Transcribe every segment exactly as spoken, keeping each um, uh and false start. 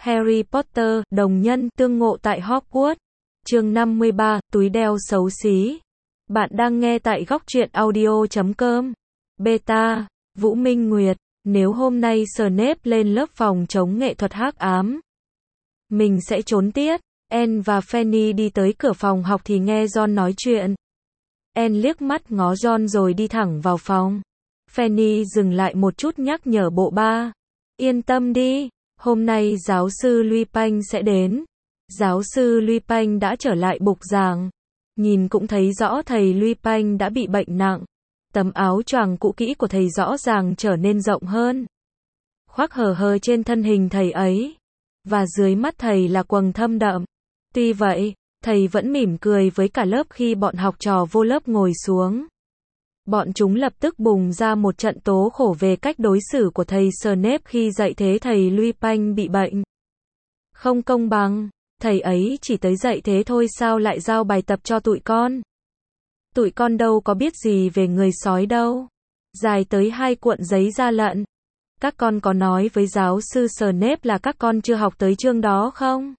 Harry Potter, đồng nhân, tương ngộ tại Hogwarts. Chương năm mươi ba, túi đeo xấu xí. Bạn đang nghe tại góc truyện audio chấm com. Beta, Vũ Minh Nguyệt, nếu hôm nay Snape lên lớp phòng chống nghệ thuật hắc ám, mình sẽ trốn tiết. Anne và Fanny đi tới cửa phòng học thì nghe Ron nói chuyện. Anne liếc mắt ngó Ron rồi đi thẳng vào phòng. Fanny dừng lại một chút nhắc nhở bộ ba. Yên tâm đi, hôm nay giáo sư Lupin sẽ đến. Giáo sư Lupin đã trở lại bục giảng. Nhìn cũng thấy rõ thầy Lupin đã bị bệnh nặng. Tấm áo choàng cũ kỹ của thầy rõ ràng trở nên rộng hơn, khoác hở hờ trên thân hình thầy ấy. Và dưới mắt thầy là quầng thâm đậm. Tuy vậy, thầy vẫn mỉm cười với cả lớp khi bọn học trò vô lớp ngồi xuống. Bọn chúng lập tức bùng ra một trận tố khổ về cách đối xử của thầy Snape khi dạy thế thầy Lupin bị bệnh. Không công bằng, thầy ấy chỉ tới dạy thế thôi sao lại giao bài tập cho tụi con. Tụi con đâu có biết gì về người sói đâu. Dài tới hai cuộn giấy da lận. Các con có nói với giáo sư Snape là các con chưa học tới chương đó không?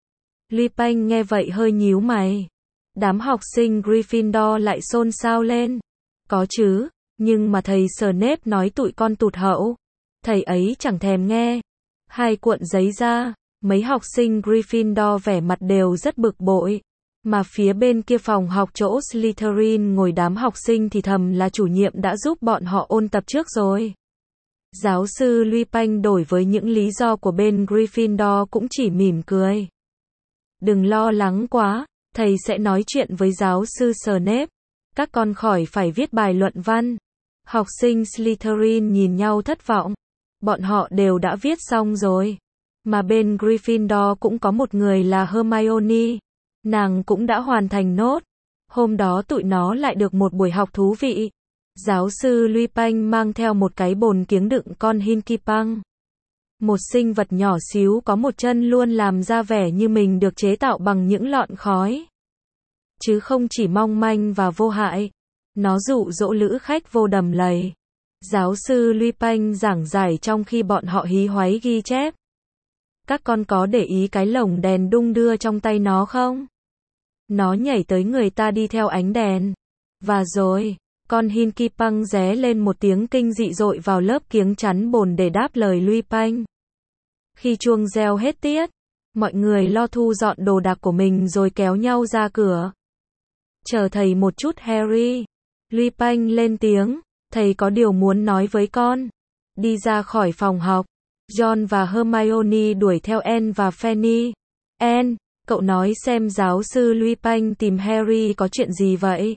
Lupin nghe vậy hơi nhíu mày. Đám học sinh Gryffindor lại xôn xao lên. Có chứ, nhưng mà thầy Snape nói tụi con tụt hậu. Thầy ấy chẳng thèm nghe. Hai cuộn giấy da, mấy học sinh Gryffindor vẻ mặt đều rất bực bội. Mà phía bên kia phòng học chỗ Slytherin ngồi đám học sinh thì thầm là chủ nhiệm đã giúp bọn họ ôn tập trước rồi. Giáo sư Lupin đổi với những lý do của bên Gryffindor cũng chỉ mỉm cười. Đừng lo lắng quá, thầy sẽ nói chuyện với giáo sư Snape. Các con khỏi phải viết bài luận văn. Học sinh Slytherin nhìn nhau thất vọng. Bọn họ đều đã viết xong rồi. Mà bên Gryffindor cũng có một người là Hermione. Nàng cũng đã hoàn thành nốt. Hôm đó tụi nó lại được một buổi học thú vị. Giáo sư Lupin mang theo một cái bồn kiếng đựng con Hinkipang. Một sinh vật nhỏ xíu có một chân luôn làm ra vẻ như mình được chế tạo bằng những lọn khói. Chứ không chỉ mong manh và vô hại. Nó dụ dỗ lữ khách vô đầm lầy. Giáo sư Lupin giảng giải trong khi bọn họ hí hoáy ghi chép. Các con có để ý cái lồng đèn đung đưa trong tay nó không? Nó nhảy tới người ta đi theo ánh đèn. Và rồi, con Hinkipang ré lên một tiếng kinh dị dội vào lớp kiếng chắn bồn để đáp lời Lupin. Khi chuông reo hết tiết, mọi người lo thu dọn đồ đạc của mình rồi kéo nhau ra cửa. Chờ thầy một chút Harry. Lupin lên tiếng, thầy có điều muốn nói với con. Đi ra khỏi phòng học, Ron và Hermione đuổi theo Anne và Fanny. Anne, cậu nói xem giáo sư Lupin tìm Harry có chuyện gì vậy?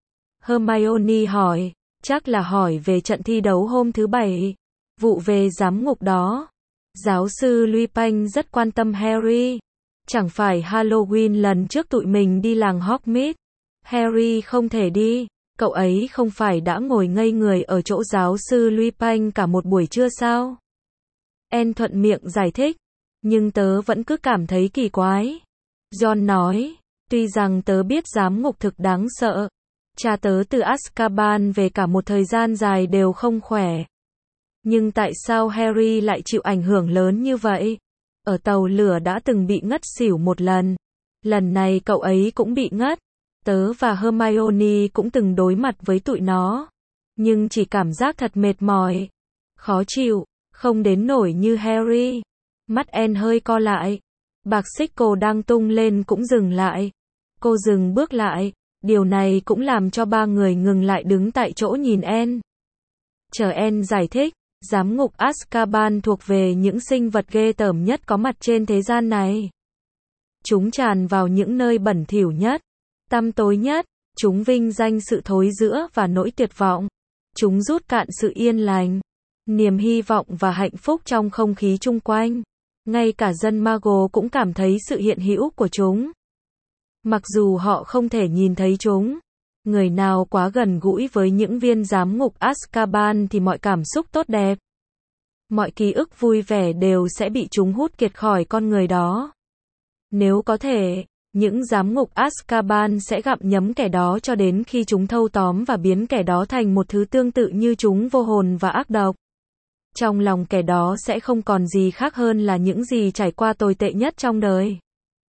Hermione hỏi, chắc là hỏi về trận thi đấu hôm thứ bảy. Vụ về giám ngục đó. Giáo sư Lupin rất quan tâm Harry. Chẳng phải Halloween lần trước tụi mình đi làng Hogsmeade. Harry không thể đi. Cậu ấy không phải đã ngồi ngây người ở chỗ giáo sư Lupin cả một buổi trưa sao? Anne thuận miệng giải thích. Nhưng tớ vẫn cứ cảm thấy kỳ quái. Ron nói, tuy rằng tớ biết giám ngục thực đáng sợ. Cha tớ từ Azkaban về cả một thời gian dài đều không khỏe. Nhưng tại sao Harry lại chịu ảnh hưởng lớn như vậy? Ở tàu lửa đã từng bị ngất xỉu một lần. Lần này cậu ấy cũng bị ngất. Tớ và Hermione cũng từng đối mặt với tụi nó. Nhưng chỉ cảm giác thật mệt mỏi. Khó chịu, không đến nổi như Harry. Mắt Anne hơi co lại. Bạc xích cô đang tung lên cũng dừng lại. Cô dừng bước lại. Điều này cũng làm cho ba người ngừng lại đứng tại chỗ nhìn Anne. Chờ Anne giải thích. Giám ngục Azkaban thuộc về những sinh vật ghê tởm nhất có mặt trên thế gian này. Chúng tràn vào những nơi bẩn thỉu nhất, tăm tối nhất. Chúng vinh danh sự thối rữa và nỗi tuyệt vọng. Chúng rút cạn sự yên lành, niềm hy vọng và hạnh phúc trong không khí chung quanh. Ngay cả dân Mago cũng cảm thấy sự hiện hữu của chúng. Mặc dù họ không thể nhìn thấy chúng. Người nào quá gần gũi với những viên giám ngục Azkaban thì mọi cảm xúc tốt đẹp, mọi ký ức vui vẻ đều sẽ bị chúng hút kiệt khỏi con người đó. Nếu có thể, những giám ngục Azkaban sẽ gặm nhấm kẻ đó cho đến khi chúng thâu tóm và biến kẻ đó thành một thứ tương tự như chúng vô hồn và ác độc. Trong lòng kẻ đó sẽ không còn gì khác hơn là những gì trải qua tồi tệ nhất trong đời.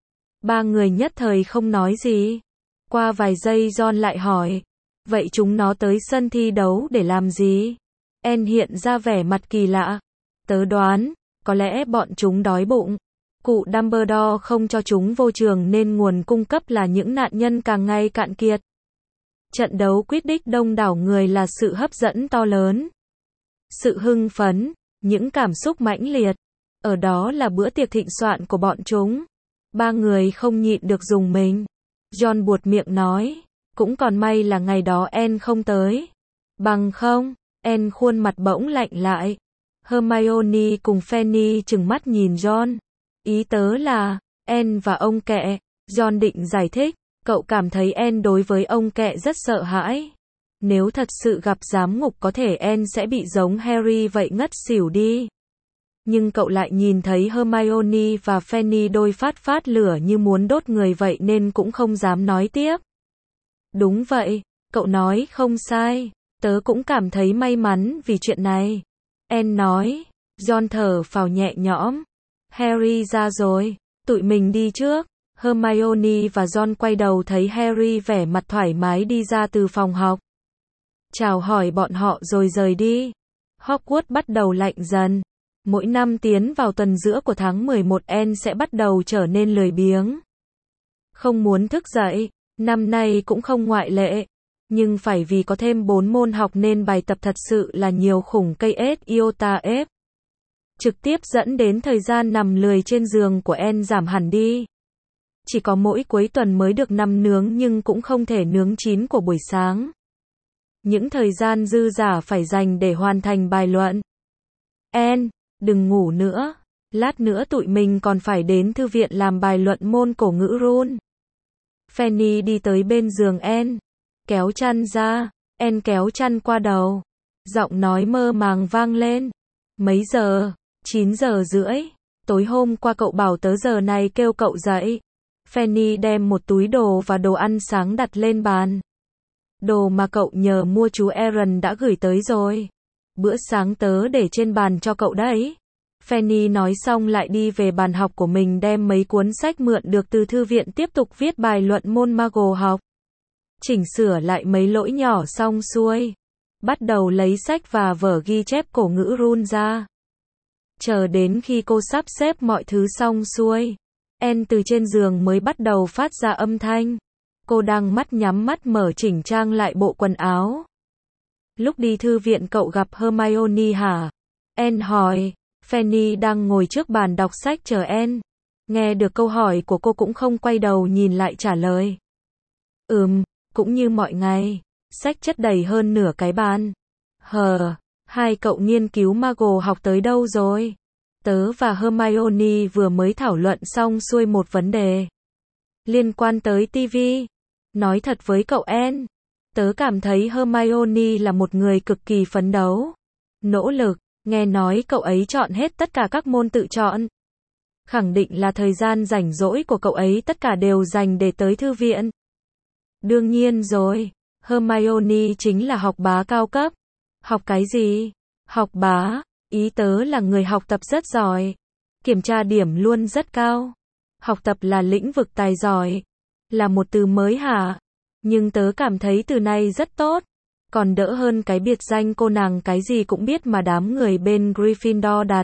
Ba người nhất thời không nói gì. Qua vài giây John lại hỏi. Vậy chúng nó tới sân thi đấu để làm gì? Anne hiện ra vẻ mặt kỳ lạ. Tớ đoán, có lẽ bọn chúng đói bụng. Cụ Dumbledore không cho chúng vô trường nên nguồn cung cấp là những nạn nhân càng ngày cạn kiệt. Trận đấu Quidditch đông đảo người là sự hấp dẫn to lớn. Sự hưng phấn, những cảm xúc mãnh liệt. Ở đó là bữa tiệc thịnh soạn của bọn chúng. Ba người không nhịn được rùng mình. John buột miệng nói. Cũng còn may là ngày đó Anne không tới. Bằng không, Anne khuôn mặt bỗng lạnh lại. Hermione cùng Fanny trừng mắt nhìn John. Ý tớ là, Anne và ông kẹ. John định giải thích. Cậu cảm thấy Anne đối với ông kẹ rất sợ hãi. Nếu thật sự gặp giám ngục có thể Anne sẽ bị giống Harry vậy ngất xỉu đi. Nhưng cậu lại nhìn thấy Hermione và Fanny đôi phát phát lửa như muốn đốt người vậy nên cũng không dám nói tiếp. Đúng vậy, cậu nói không sai. Tớ cũng cảm thấy may mắn vì chuyện này. Anne nói. John thở phào nhẹ nhõm. Harry ra rồi, tụi mình đi trước. Hermione và John quay đầu thấy Harry vẻ mặt thoải mái đi ra từ phòng học. Chào hỏi bọn họ rồi rời đi. Hogwarts bắt đầu lạnh dần. Mỗi năm tiến vào tuần giữa của tháng mười một Anne sẽ bắt đầu trở nên lười biếng. Không muốn thức dậy, năm nay cũng không ngoại lệ. Nhưng phải vì có thêm bốn môn học nên bài tập thật sự là nhiều khủng cây ết iota ép. Trực tiếp dẫn đến thời gian nằm lười trên giường của Anne giảm hẳn đi. Chỉ có mỗi cuối tuần mới được nằm nướng nhưng cũng không thể nướng chín của buổi sáng. Những thời gian dư dả phải dành để hoàn thành bài luận. Anne, đừng ngủ nữa. Lát nữa tụi mình còn phải đến thư viện làm bài luận môn cổ ngữ run. Fanny đi tới bên giường Anne. Kéo chăn ra. Anne kéo chăn qua đầu. Giọng nói mơ màng vang lên. Mấy giờ? chín giờ rưỡi. Tối hôm qua cậu bảo tớ giờ này kêu cậu dậy. Fanny đem một túi đồ và đồ ăn sáng đặt lên bàn. Đồ mà cậu nhờ mua chú Aaron đã gửi tới rồi. Bữa sáng tớ để trên bàn cho cậu đấy. Fanny nói xong lại đi về bàn học của mình đem mấy cuốn sách mượn được từ thư viện tiếp tục viết bài luận môn Muggle học. Chỉnh sửa lại mấy lỗi nhỏ xong xuôi. Bắt đầu lấy sách và vở ghi chép cổ ngữ run ra. Chờ đến khi cô sắp xếp mọi thứ xong xuôi. Anne từ trên giường mới bắt đầu phát ra âm thanh. Cô đang mắt nhắm mắt mở chỉnh trang lại bộ quần áo. Lúc đi thư viện cậu gặp Hermione hả? Anne hỏi. Fanny đang ngồi trước bàn đọc sách chờ Anne. Nghe được câu hỏi của cô cũng không quay đầu nhìn lại trả lời. Ừm, cũng như mọi ngày. Sách chất đầy hơn nửa cái bàn. Hờ, hai cậu nghiên cứu Muggle học tới đâu rồi? Tớ và Hermione vừa mới thảo luận xong xuôi một vấn đề. Liên quan tới ti vi. Nói thật với cậu Anne. Tớ cảm thấy Hermione là một người cực kỳ phấn đấu. Nỗ lực, nghe nói cậu ấy chọn hết tất cả các môn tự chọn. Khẳng định là thời gian rảnh rỗi của cậu ấy tất cả đều dành để tới thư viện. Đương nhiên rồi, Hermione chính là học bá cao cấp. Học cái gì? Học bá, ý tớ là người học tập rất giỏi. Kiểm tra điểm luôn rất cao. Học tập là lĩnh vực tài giỏi. Là một từ mới hả? Nhưng tớ cảm thấy từ này rất tốt. Còn đỡ hơn cái biệt danh cô nàng cái gì cũng biết mà đám người bên Gryffindor đặt.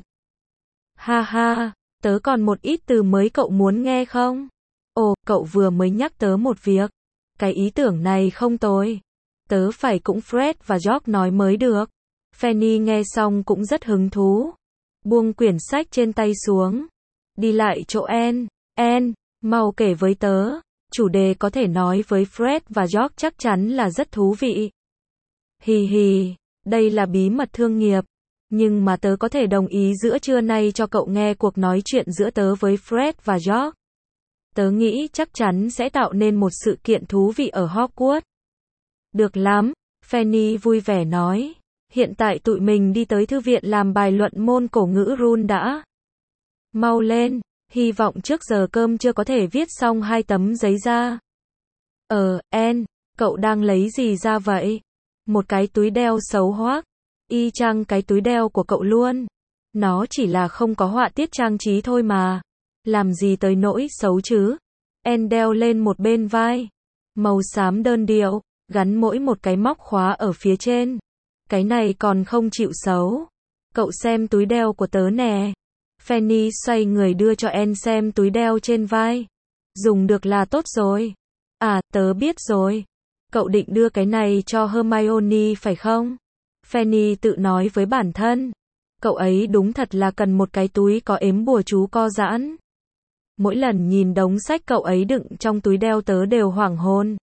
Ha ha, tớ còn một ít từ mới cậu muốn nghe không? Ồ, cậu vừa mới nhắc tớ một việc. Cái ý tưởng này không tồi. Tớ phải cũng Fred và George nói mới được. Fanny nghe xong cũng rất hứng thú. Buông quyển sách trên tay xuống. Đi lại chỗ Anne. Anne, mau kể với tớ. Chủ đề có thể nói với Fred và George chắc chắn là rất thú vị. Hì hì, đây là bí mật thương nghiệp. Nhưng mà tớ có thể đồng ý giữa trưa nay cho cậu nghe cuộc nói chuyện giữa tớ với Fred và George. Tớ nghĩ chắc chắn sẽ tạo nên một sự kiện thú vị ở Hogwarts. Được lắm, Fanny vui vẻ nói. Hiện tại tụi mình đi tới thư viện làm bài luận môn cổ ngữ run đã. Mau lên, hy vọng trước giờ cơm chưa có thể viết xong hai tấm giấy ra. Ờ, Anne, cậu đang lấy gì ra vậy? Một cái túi đeo xấu hoác. Y chang cái túi đeo của cậu luôn. Nó chỉ là không có họa tiết trang trí thôi mà. Làm gì tới nỗi xấu chứ. Anne đeo lên một bên vai. Màu xám đơn điệu, gắn mỗi một cái móc khóa ở phía trên. Cái này còn không chịu xấu. Cậu xem túi đeo của tớ nè. Fanny xoay người đưa cho Anne xem túi đeo trên vai. Dùng được là tốt rồi. À, tớ biết rồi. Cậu định đưa cái này cho Hermione phải không? Fanny tự nói với bản thân. Cậu ấy đúng thật là cần một cái túi có ếm bùa chú co giãn. Mỗi lần nhìn đống sách cậu ấy đựng trong túi đeo tớ đều hoảng hồn.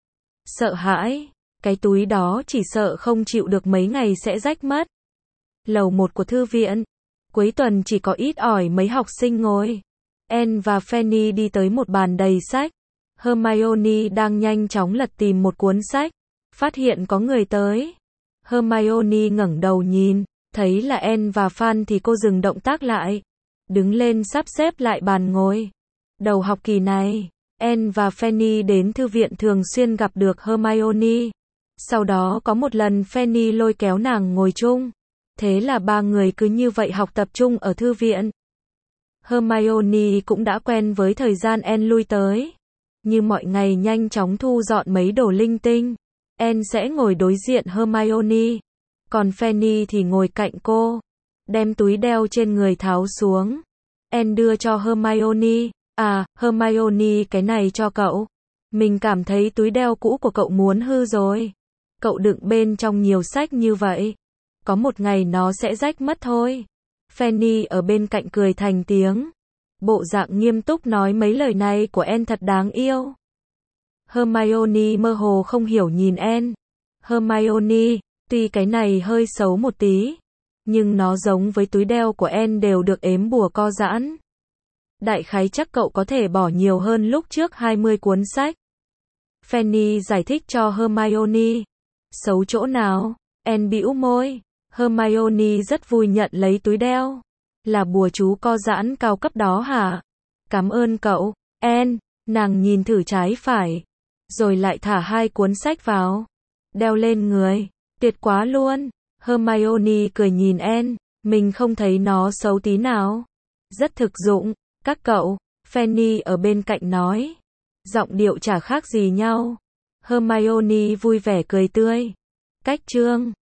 Sợ hãi. Cái túi đó chỉ sợ không chịu được mấy ngày sẽ rách mất. Lầu một của thư viện. Cuối tuần chỉ có ít ỏi mấy học sinh ngồi. Anne và Fanny đi tới một bàn đầy sách. Hermione đang nhanh chóng lật tìm một cuốn sách. Phát hiện có người tới. Hermione ngẩng đầu nhìn. Thấy là Anne và Fan thì cô dừng động tác lại. Đứng lên sắp xếp lại bàn ngồi. Đầu học kỳ này, Anne và Fanny đến thư viện thường xuyên gặp được Hermione. Sau đó có một lần Fanny lôi kéo nàng ngồi chung. Thế là ba người cứ như vậy học tập trung ở thư viện. Hermione cũng đã quen với thời gian Anne lui tới. Như mọi ngày nhanh chóng thu dọn mấy đồ linh tinh. Anne sẽ ngồi đối diện Hermione. Còn Fanny thì ngồi cạnh cô. Đem túi đeo trên người tháo xuống. Anne đưa cho Hermione. À, Hermione cái này cho cậu. Mình cảm thấy túi đeo cũ của cậu muốn hư rồi. Cậu đựng bên trong nhiều sách như vậy. Có một ngày nó sẽ rách mất thôi. Fanny ở bên cạnh cười thành tiếng. Bộ dạng nghiêm túc nói mấy lời này của Anne thật đáng yêu. Hermione mơ hồ không hiểu nhìn Anne. Hermione, tuy cái này hơi xấu một tí. Nhưng nó giống với túi đeo của Anne đều được ếm bùa co giãn. Đại khái chắc cậu có thể bỏ nhiều hơn lúc trước hai mươi cuốn sách. Fanny giải thích cho Hermione. Xấu chỗ nào? Anne bĩu môi. Hermione rất vui nhận lấy túi đeo. Là bùa chú co giãn cao cấp đó hả? Cảm ơn cậu. Anne, nàng nhìn thử trái phải. Rồi lại thả hai cuốn sách vào. Đeo lên người. Tuyệt quá luôn. Hermione cười nhìn Anne. Mình không thấy nó xấu tí nào. Rất thực dụng. Các cậu. Fanny ở bên cạnh nói. Giọng điệu chả khác gì nhau. Hermione vui vẻ cười tươi. Cách chương